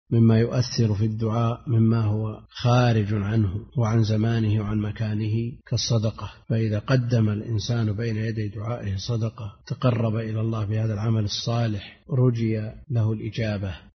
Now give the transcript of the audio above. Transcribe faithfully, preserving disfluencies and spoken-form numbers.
مما يؤثر في الدعاء مما هو خارج عنه وعن زمانه وعن مكانه كالصدقة، فإذا قدم الإنسان بين يدي دعائه صدقة تقرب إلى الله بهذا العمل الصالح رجي له الإجابة.